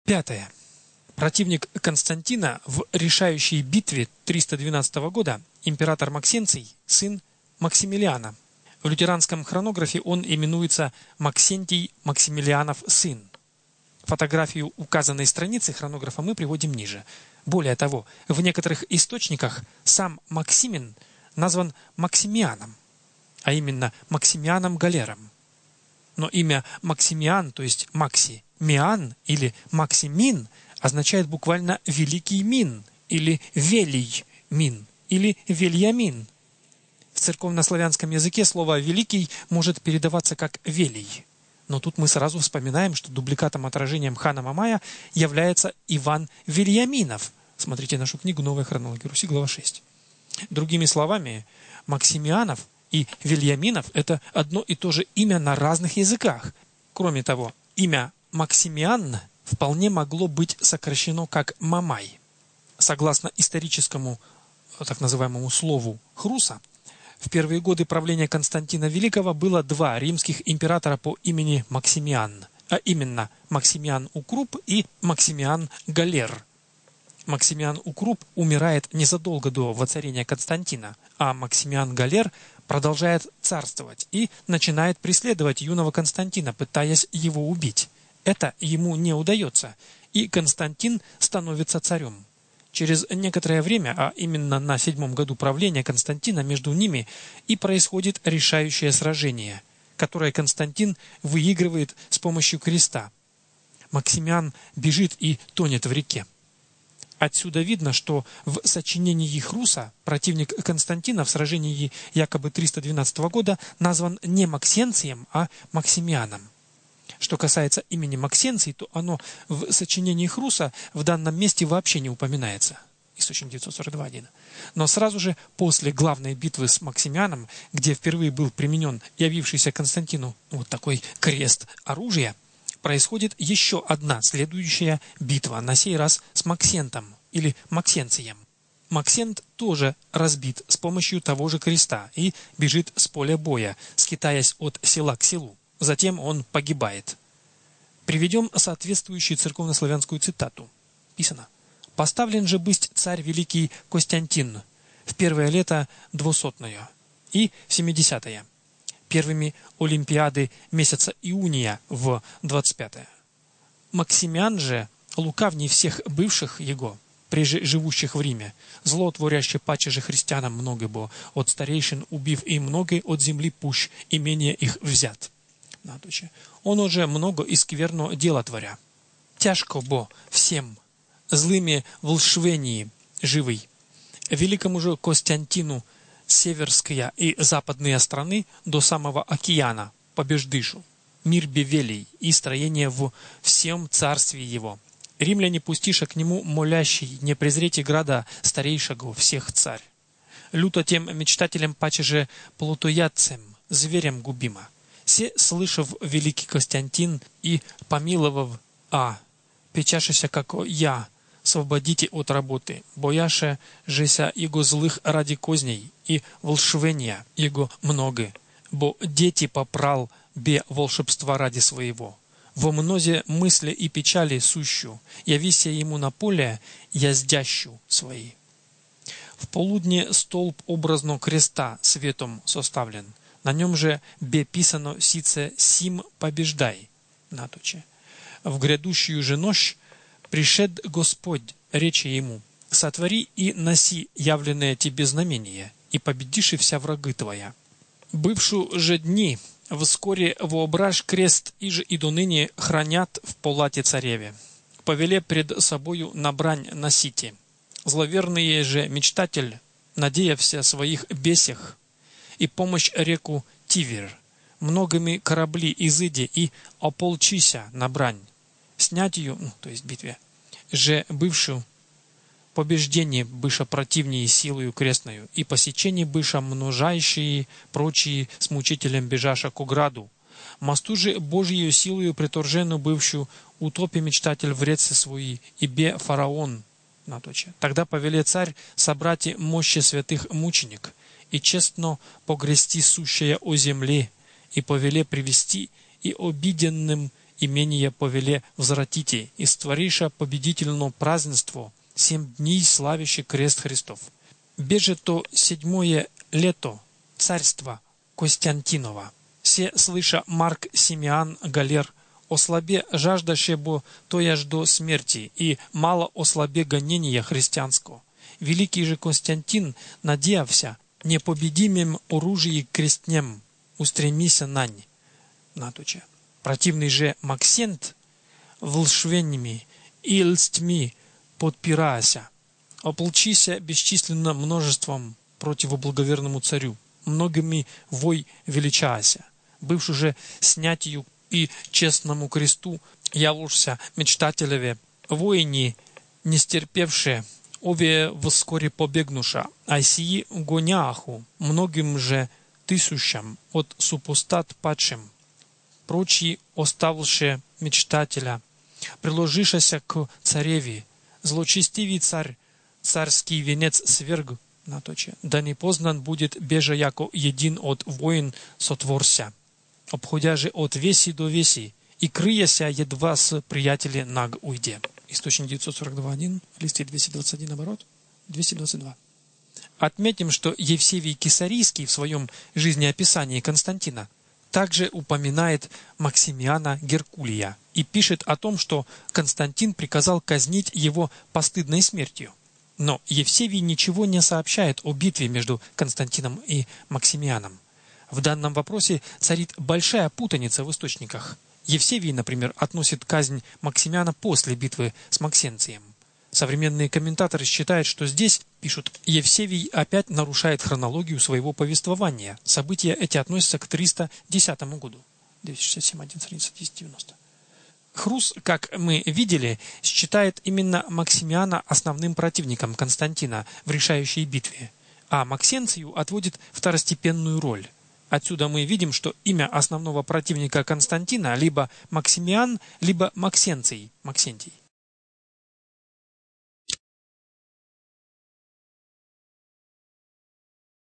Пятое. Противник Константина в решающей битве 312 года император Максенций, сын Максимилиана. В лютеранском хронографе он именуется Максентий Максимилианов сын. Фотографию указанной страницы хронографа мы приводим ниже. Более того, в некоторых источниках сам Максимин назван Максимианом, а именно Максимианом Галером. Но имя Максимиан, то есть Максимиан или Максимин, означает буквально «великий Мин» или «велий Мин» или «вельямин». В церковнославянском языке слово «великий» может передаваться как «велий». Но тут мы сразу вспоминаем, что дубликатом-отражением хана Мамая является Иван Вельяминов. Смотрите нашу книгу «Новая хронология Руси», глава 6. Другими словами, Максимианов и Вельяминов – это одно и то же имя на разных языках. Кроме того, имя Максимиан вполне могло быть сокращено как Мамай. Согласно историческому, так называемому слову Хруса, в первые годы правления Константина Великого было два римских императора по имени Максимиан, а именно Максимиан Укруп и Максимиан Галер. Максимиан Укруп умирает незадолго до воцарения Константина, а Максимиан Галер продолжает царствовать и начинает преследовать юного Константина, пытаясь его убить. Это ему не удается, и Константин становится царем. Через некоторое время, а именно на 7-м году правления Константина, между ними и происходит решающее сражение, которое Константин выигрывает с помощью креста. Максимиан бежит и тонет в реке. Отсюда видно, что в сочинении Хруса противник Константина в сражении якобы 312 года назван не Максенцием, а Максимианом. Что касается имени Максенций, то оно в сочинении Хруса в данном месте вообще не упоминается. Источник 942.1. Но сразу же после главной битвы с Максимианом, где впервые был применен явившийся Константину вот такой крест оружия, происходит еще одна следующая битва, на сей раз с Максентом или Максенцием. Максент тоже разбит с помощью того же креста и бежит с поля боя, скитаясь от села к селу. Затем он погибает. Приведем соответствующую церковнославянскую цитату. Писано: «Поставлен же быть царь великий Костянтин в первое лето 200-е и в 70-е, первыми олимпиады месяца иуния в 25-е. Максимиан же, лукавней всех бывших его, преже живущих в Риме, зло творяще паче же христианам много бо, от старейшин убив и много от земли пущ, имение их взят». Он уже много и скверно дело творя. Тяжко бо всем злыми волшвении живый. Великому же Костянтину северская и западные страны до самого океана побеждышу. Мир бевелий и строение в всем царстве его. Римляне пустиша к нему молящий, не презрите града старейшего всех царь. Люто тем мечтателям паче же плутоядцем, зверем губима. Се, слышав великий Костянтин и помиловав, печашися, како я, свободите от работы, бояше жеся его злых ради козней и волшвения его много, бо дети попрал бе волшебства ради своего. Во мнозе мысли и печали сущу, явися ему на поле, яздящу свои. В полудне столб образно креста светом составлен. На нем же бе писано сице «Сим побеждай». Наточе. В грядущую же ночь пришед Господь, речи ему: «Сотвори и носи явленное тебе знамение, и победишь и вся врагы твоя. Бывшу же дни вскоре воображ крест, иже и до ныне хранят в палате цареве. Повеле пред собою на брань носите. Зловерный же мечтатель, надеявся своих бесях, и помощь реку Тивер, многими корабли изыди и ополчися на брань, снять ее, то есть битве, же бывшую побеждение быша противнее силою крестную, и посечение быша множайшие прочие с мучителем бежаша к ограду. Мосту же Божьею силою приторжену бывшую утопи мечтатель в реце свои, и бе фараон». Тогда повеле царь собрать мощи святых мученик, и честно погрести сущее о земле, и повеле привести и обиденным, имение повеле возвратите, и створиша победительно празднество, 7 дней славящий крест Христов. Беже то 7-е лето царства Костянтинова. Се слыша Марк Симеан Галер, ослабе жаждаще бо то аж до смерти, и мало ослабе гонения христианского. Великий же Константин надеявся непобедимым оружии крестнем, устремися нань. Наточе. Противный же Максент волшвенными и льстьми подпирася, ополчися бесчисленным множеством против благоверному царю, многими вой величася, бывший же снятию и честному кресту, явлешься мечтателеве, воини, не стерпевшие, ове вскоре побегнуша, а сии гоняху, многим же тысячам от супостат падшим, прочие оставлше мечтателя, приложишася к цареви, злочестивый царь, царский венец сверг, наточе, да не познан будет бежа яко един от воин сотворся, обходя же от веси до веси, и крыяся едва с приятели наг уйде. Источник 942.1, листе 221, оборот, 222. Отметим, что Евсевий Кесарийский в своем жизнеописании Константина также упоминает Максимиана Геркулия и пишет о том, что Константин приказал казнить его постыдной смертью. Но Евсевий ничего не сообщает о битве между Константином и Максимианом. В данном вопросе царит большая путаница в источниках. Евсевий, например, относит казнь Максимиана после битвы с Максенцием. Современные комментаторы считают, что здесь, пишут, Евсевий опять нарушает хронологию своего повествования. События эти относятся к 310 году. 267, 11, 1090. Хрус, как мы видели, считает именно Максимиана основным противником Константина в решающей битве, а Максенцию отводит второстепенную роль. Отсюда мы видим, что имя основного противника Константина либо Максимиан, либо Максентий.